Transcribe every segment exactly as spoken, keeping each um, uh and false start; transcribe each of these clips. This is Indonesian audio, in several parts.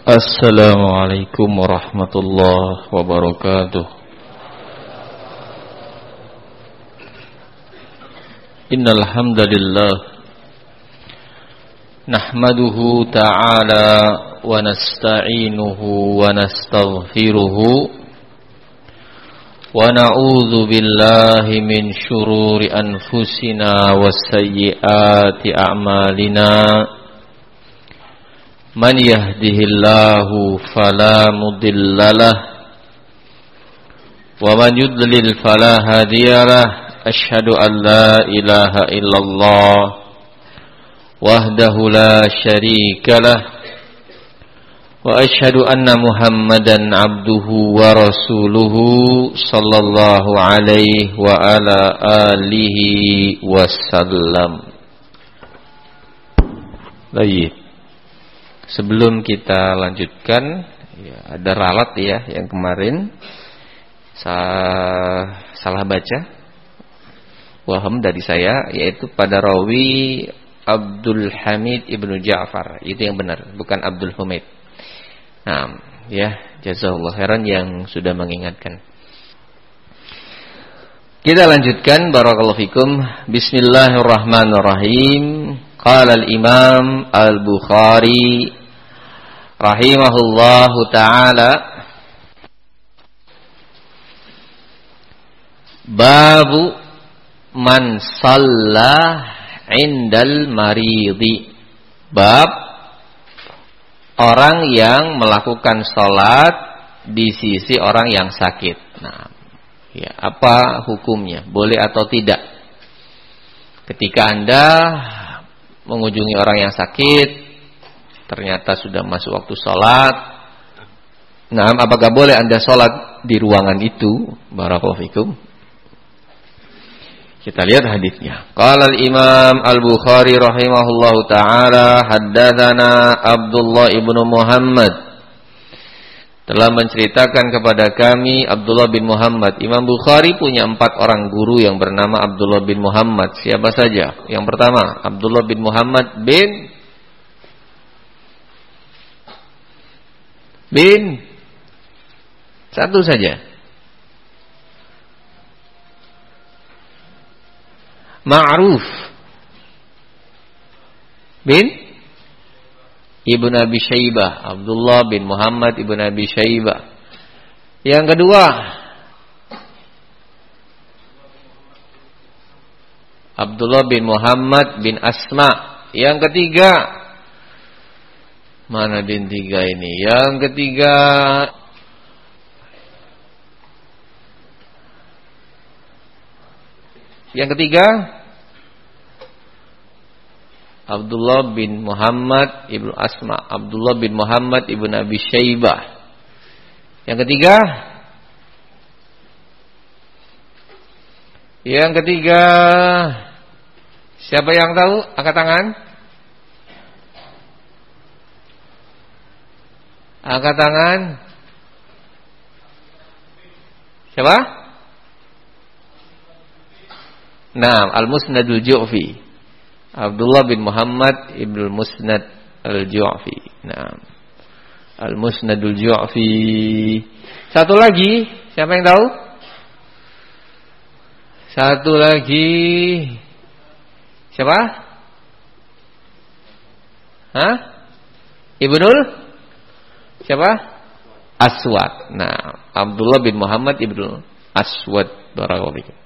Assalamualaikum warahmatullahi wabarakatuh. Innal hamdalillah nahmaduhu ta'ala wa nasta'inuhu wa nastaghfiruhu wa na'udzu billahi min syururi anfusina wa sayyiati a'malina. Man yahdihillahu fala mudhillalah wa man yudlil fala hadiyalah. Asyhadu an la ilaha illallah wahdahu la syarikalah wa asyhadu anna Muhammadan abduhu wa rasuluhu sallallahu alaihi wa ala alihi wasallam. Baik. Sebelum kita lanjutkan, ya, ada ralat ya yang kemarin sa- salah baca, waham dari saya, yaitu pada rawi Abdul Hamid ibnu Ja'far, itu yang benar, bukan Abdul Hamid. Nah, ya, jazakallahu khairan yang sudah mengingatkan. Kita lanjutkan, barakallahu fikum. Bismillahirrahmanirrahim. Qala al-Imam Al-Bukhari rahimahullahu ta'ala, babu man shalla indal maridi. Bab orang yang melakukan salat di sisi orang yang sakit. Nah, ya, apa hukumnya? Boleh atau tidak? Ketika Anda mengunjungi orang yang sakit, ternyata sudah masuk waktu sholat. Nah, apakah boleh Anda sholat di ruangan itu? Barakallahu fikum. Kita lihat hadisnya. Qala al-Imam Al-Bukhari rahimahullahu taala, haddatsana Abdullah ibnu Muhammad, telah menceritakan kepada kami Abdullah bin Muhammad. Imam Bukhari punya empat orang guru yang bernama Abdullah bin Muhammad. Siapa saja? Yang pertama, Abdullah bin Muhammad bin bin satu saja, Ma'ruf bin Ibnu Abi Syaibah, Abdullah bin Muhammad Ibnu Abi Syaibah. Yang kedua, Abdullah bin Muhammad bin Asma. Yang ketiga, mana bin tiga ini? Yang ketiga, yang ketiga Abdullah bin Muhammad ibnu Asma, Abdullah bin Muhammad ibnu Abi Syaibah. Yang ketiga, yang ketiga, siapa yang tahu? Angkat tangan. Angkat tangan. Siapa? Nah, Al-Musnadul Ju'fi, Abdullah bin Muhammad ibnu Musnad Al-Ju'fi. Nah, Al-Musnadul Ju'fi. Satu lagi, siapa yang tahu? Satu lagi, siapa? Hah? Ibnul? Siapa? Aswad. Nah, Abdullah bin Muhammad ibnu Aswad. Barakallahu fikum.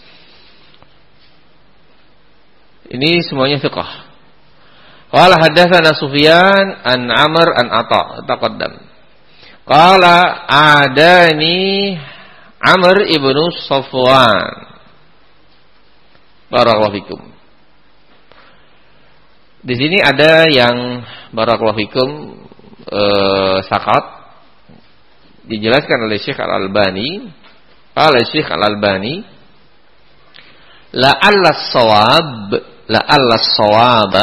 Ini semuanya fiqh. Qala haddatsana Sufyan an Amr an Atha, taqaddam. Qala adani Amr ibnu Safwan. Barakallahu fikum. Di sini ada yang barakallahu fikum eh, sakat, dijelaskan oleh Syekh Al-Albani. Oleh Syekh Al-Albani, la'alla shawab, la'alla shawaba,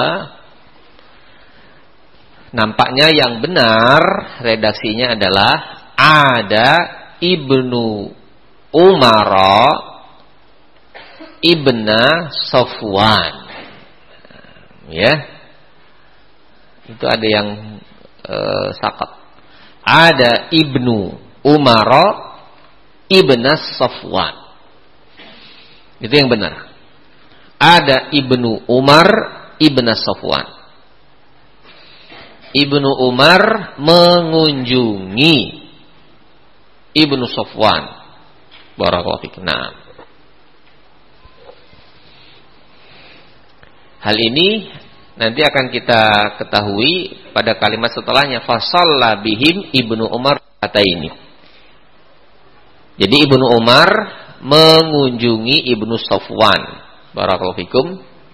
nampaknya yang benar redaksinya adalah ada Ibnu Umar Ibna Safwan. Ya. Itu ada yang e, sakat. ada Ibnu Umar ibn Safwan. Itu yang benar. Ada Ibnu Umar ibn Safwan. Ibnu Umar mengunjungi Ibnu Safwan. Barakallahu fikum. Nah, hal ini nanti akan kita ketahui pada kalimat setelahnya, fasalla bihim Ibnu Umar ataini. Jadi Ibnu Umar mengunjungi Ibnu Safwan. Barakallahu fikum.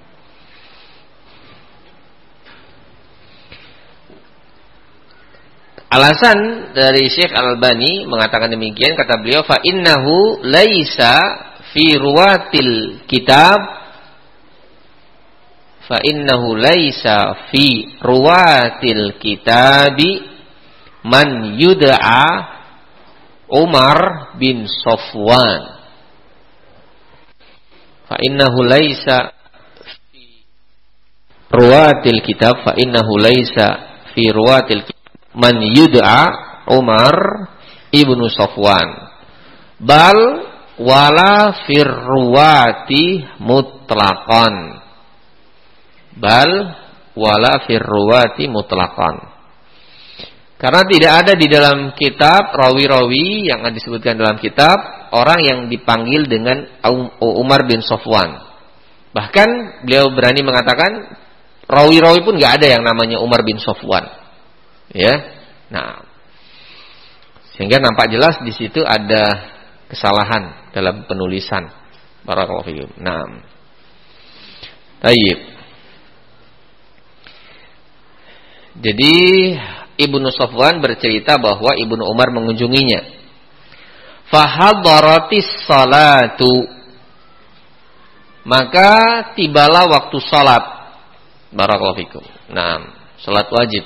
Alasan dari Syekh Al-Albani mengatakan demikian, kata beliau, fa innahu laisa fi ruwatil kitab fa innahu laisa fi ruwatil kitabi man yud'a Umar bin Safwan. Fa innahu laisa fi ruwatil kitab fa innahu laisa fi ruwatil kitab man yud'a Umar ibnu Safwan bal wala firruwati mutlaqan bal wala firruwati mutlaqan, karena tidak ada di dalam kitab rawi-rawi yang disebutkan dalam kitab orang yang dipanggil dengan Umar bin Safwan. Bahkan beliau berani mengatakan rawi-rawi pun nggak ada yang namanya Umar bin Safwan. Ya, nah, sehingga nampak jelas di situ ada kesalahan dalam penulisan. Barakallahu fiikum. Nah, baik. Jadi Ibnu Safwan bercerita bahwa Ibnu Umar mengunjunginya. Fahadaratis salatu, maka tibalah waktu salat. Barakallahu fiikum. Nah, salat wajib.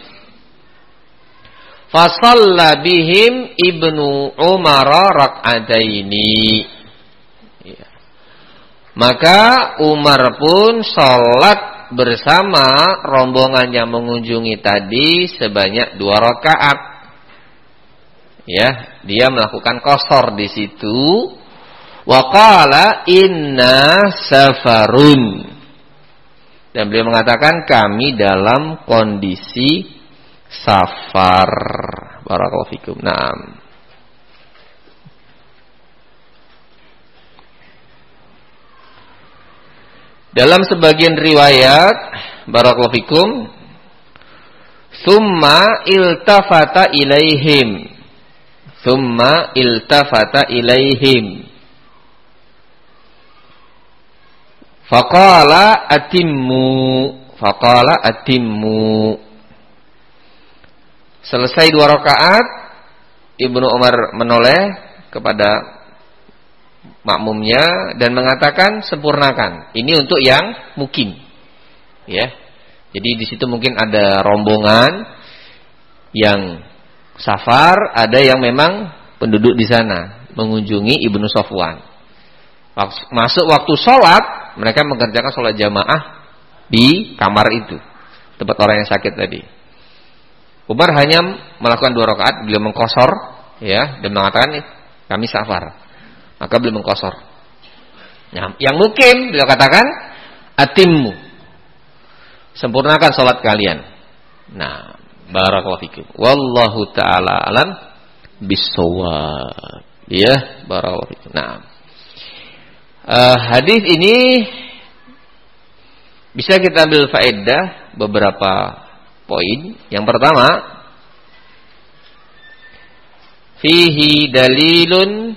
Fasalla bihim Ibnu Umar rak'ataini. Ya. Maka Umar pun salat bersama rombongan yang mengunjungi tadi sebanyak dua rakaat. Ya, dia melakukan qasar di situ. Wa qala inna safarun. Dan beliau mengatakan kami dalam kondisi safar. Barakallahu fikum. Naam. Dalam sebagian riwayat, barakallahu fikum, summa iltafata ilaihim. Summa iltafata ilaihim. Faqala atimmu. Faqala atimmu. Selesai dua rakaat, Ibnu Umar menoleh kepada makmumnya dan mengatakan sempurnakan. Ini untuk yang mukim, ya. Jadi di situ mungkin ada rombongan yang safar, ada yang memang penduduk di sana mengunjungi Ibnu Safwan. Masuk waktu sholat, mereka mengerjakan sholat jamaah di kamar itu, tempat orang yang sakit tadi. Umar hanya melakukan dua rakaat, beliau mengqasar, ya, dan mengatakan kami safar. Maka beliau mengqasar. Nah, yang mukim beliau katakan atimmu. Sempurnakan salat kalian. Nah, barakallahu fikum. Wallahu taala alam bissawab. Ya, barakallahu fikum. Nah, uh, hadis ini bisa kita ambil faedah beberapa poin. Yang pertama, fihi dalilun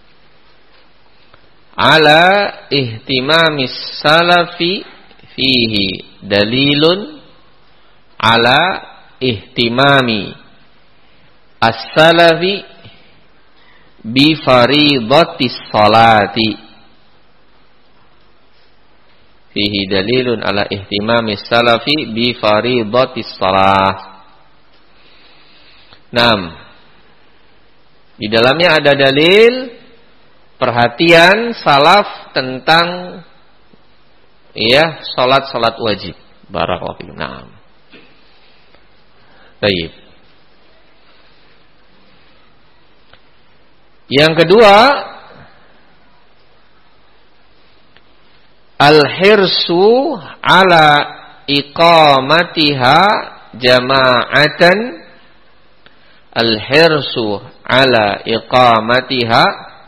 ala ihtimamis salafi fihi dalilun ala ihtimami as-salafi bi faridatis salati. Fihi dalilun ala ihtimamis salafi bi faridatis salah. Naam. Di dalamnya ada dalil perhatian salaf tentang ya salat-salat wajib. Barakallahu fiikum. Naam. Baik. Yang kedua, al-hirsu ala iqamatiha jama'atan. Al-hirsu ala iqamatiha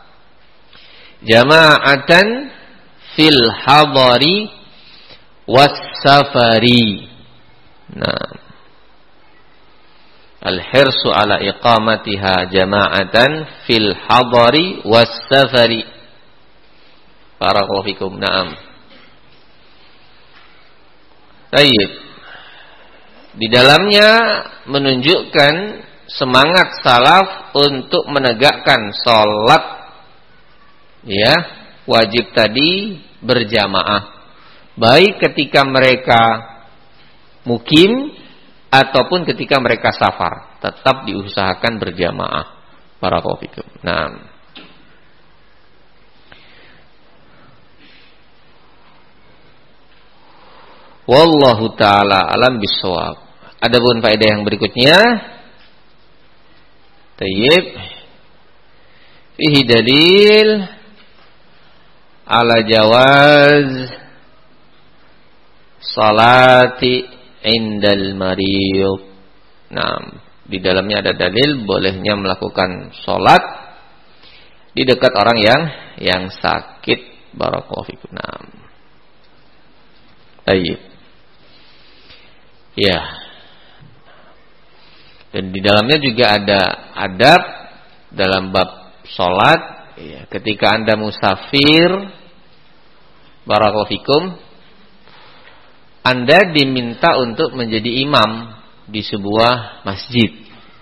jama'atan fil hadari was safari. Nah, al-hirsu ala iqamatiha jama'atan fil hadari was safari. Barakallahu fikum. Naam. Baik. Di dalamnya menunjukkan semangat salaf untuk menegakkan sholat, ya, wajib tadi berjamaah, baik ketika mereka mukim ataupun ketika mereka safar, tetap diusahakan berjamaah. Barakallahu fikum. Nah, wallahu taala alam bisawab. Adapun faedah yang berikutnya, tayyib, fihi dalil ala jawaz salati indal mariyub. Nah, di dalamnya ada dalil bolehnya melakukan salat di dekat orang yang yang sakit. Barakallahu fikum. Nah, tayyib. Ya. Dan di dalamnya juga ada adab dalam bab salat, ya, ketika Anda musafir, barakallahu fikum, Anda diminta untuk menjadi imam di sebuah masjid,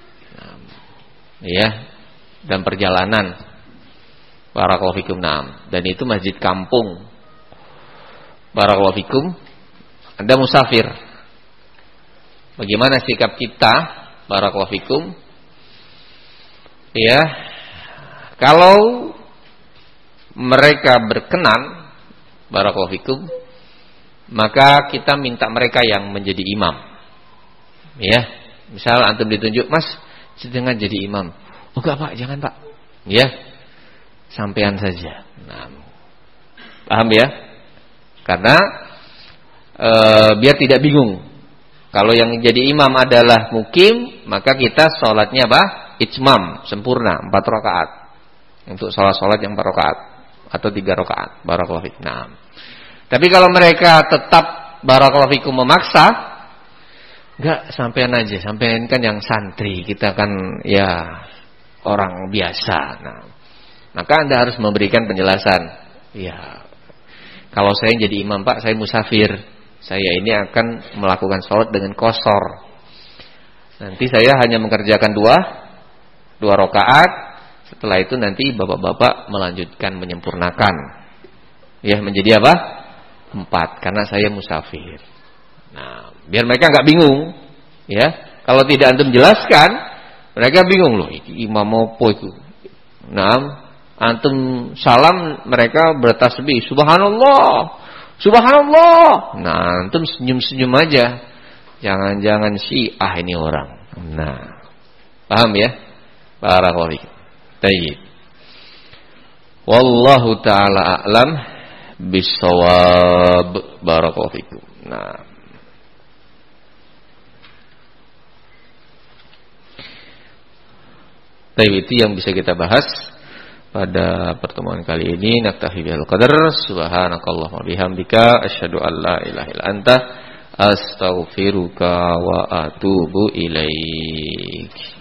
ya, dan perjalanan, barakallahu fikum. Nah, dan itu masjid kampung, barakallahu fikum. Anda musafir, bagaimana sikap kita? Barakallahu fikum. Ya, kalau mereka berkenan, barakallahu fikum, maka kita minta mereka yang menjadi imam. Ya, misal antum ditunjuk, Mas, jangan jadi imam. Oh enggak Pak, jangan Pak. Ya, sampean saja. Nah, paham ya? Karena e, biar tidak bingung. Kalau yang jadi imam adalah mukim, maka kita sholatnya apa? Itmam, sempurna, empat rakaat. Untuk sholat-sholat yang empat rakaat atau tiga rakaat. Barakallahu fikum. Nah, tapi kalau mereka tetap barakallahu fikum memaksa, enggak, sampean aja, sampean kan yang santri, kita kan ya orang biasa. Nah, maka Anda harus memberikan penjelasan. Ya, kalau saya jadi imam Pak, saya musafir. Saya ini akan melakukan sholat dengan qashar. Nanti saya hanya mengerjakan dua Dua rakaat. Setelah itu nanti bapak-bapak melanjutkan, menyempurnakan, ya, menjadi apa? Empat, karena saya musafir. Nah, biar mereka nggak bingung, ya. Kalau tidak antum jelaskan, mereka bingung, loh, imam apa itu? Nah, antum salam, mereka bertasbih, subhanallah, subhanallah. Nah, antum senyum-senyum aja. Jangan-jangan Syiah ini orang. Nah, paham ya? Barakallahu fiik. Tayyib. Wallahu taala a'lam bissawab. Barakallahu fiikum. Nah, tayyib, itu yang bisa kita bahas pada pertemuan kali ini. Naktafi bihal qadar. Subhanakallahumma bihamdika asyhadu an la ilaha illa anta astaghfiruka wa atubu ilaik.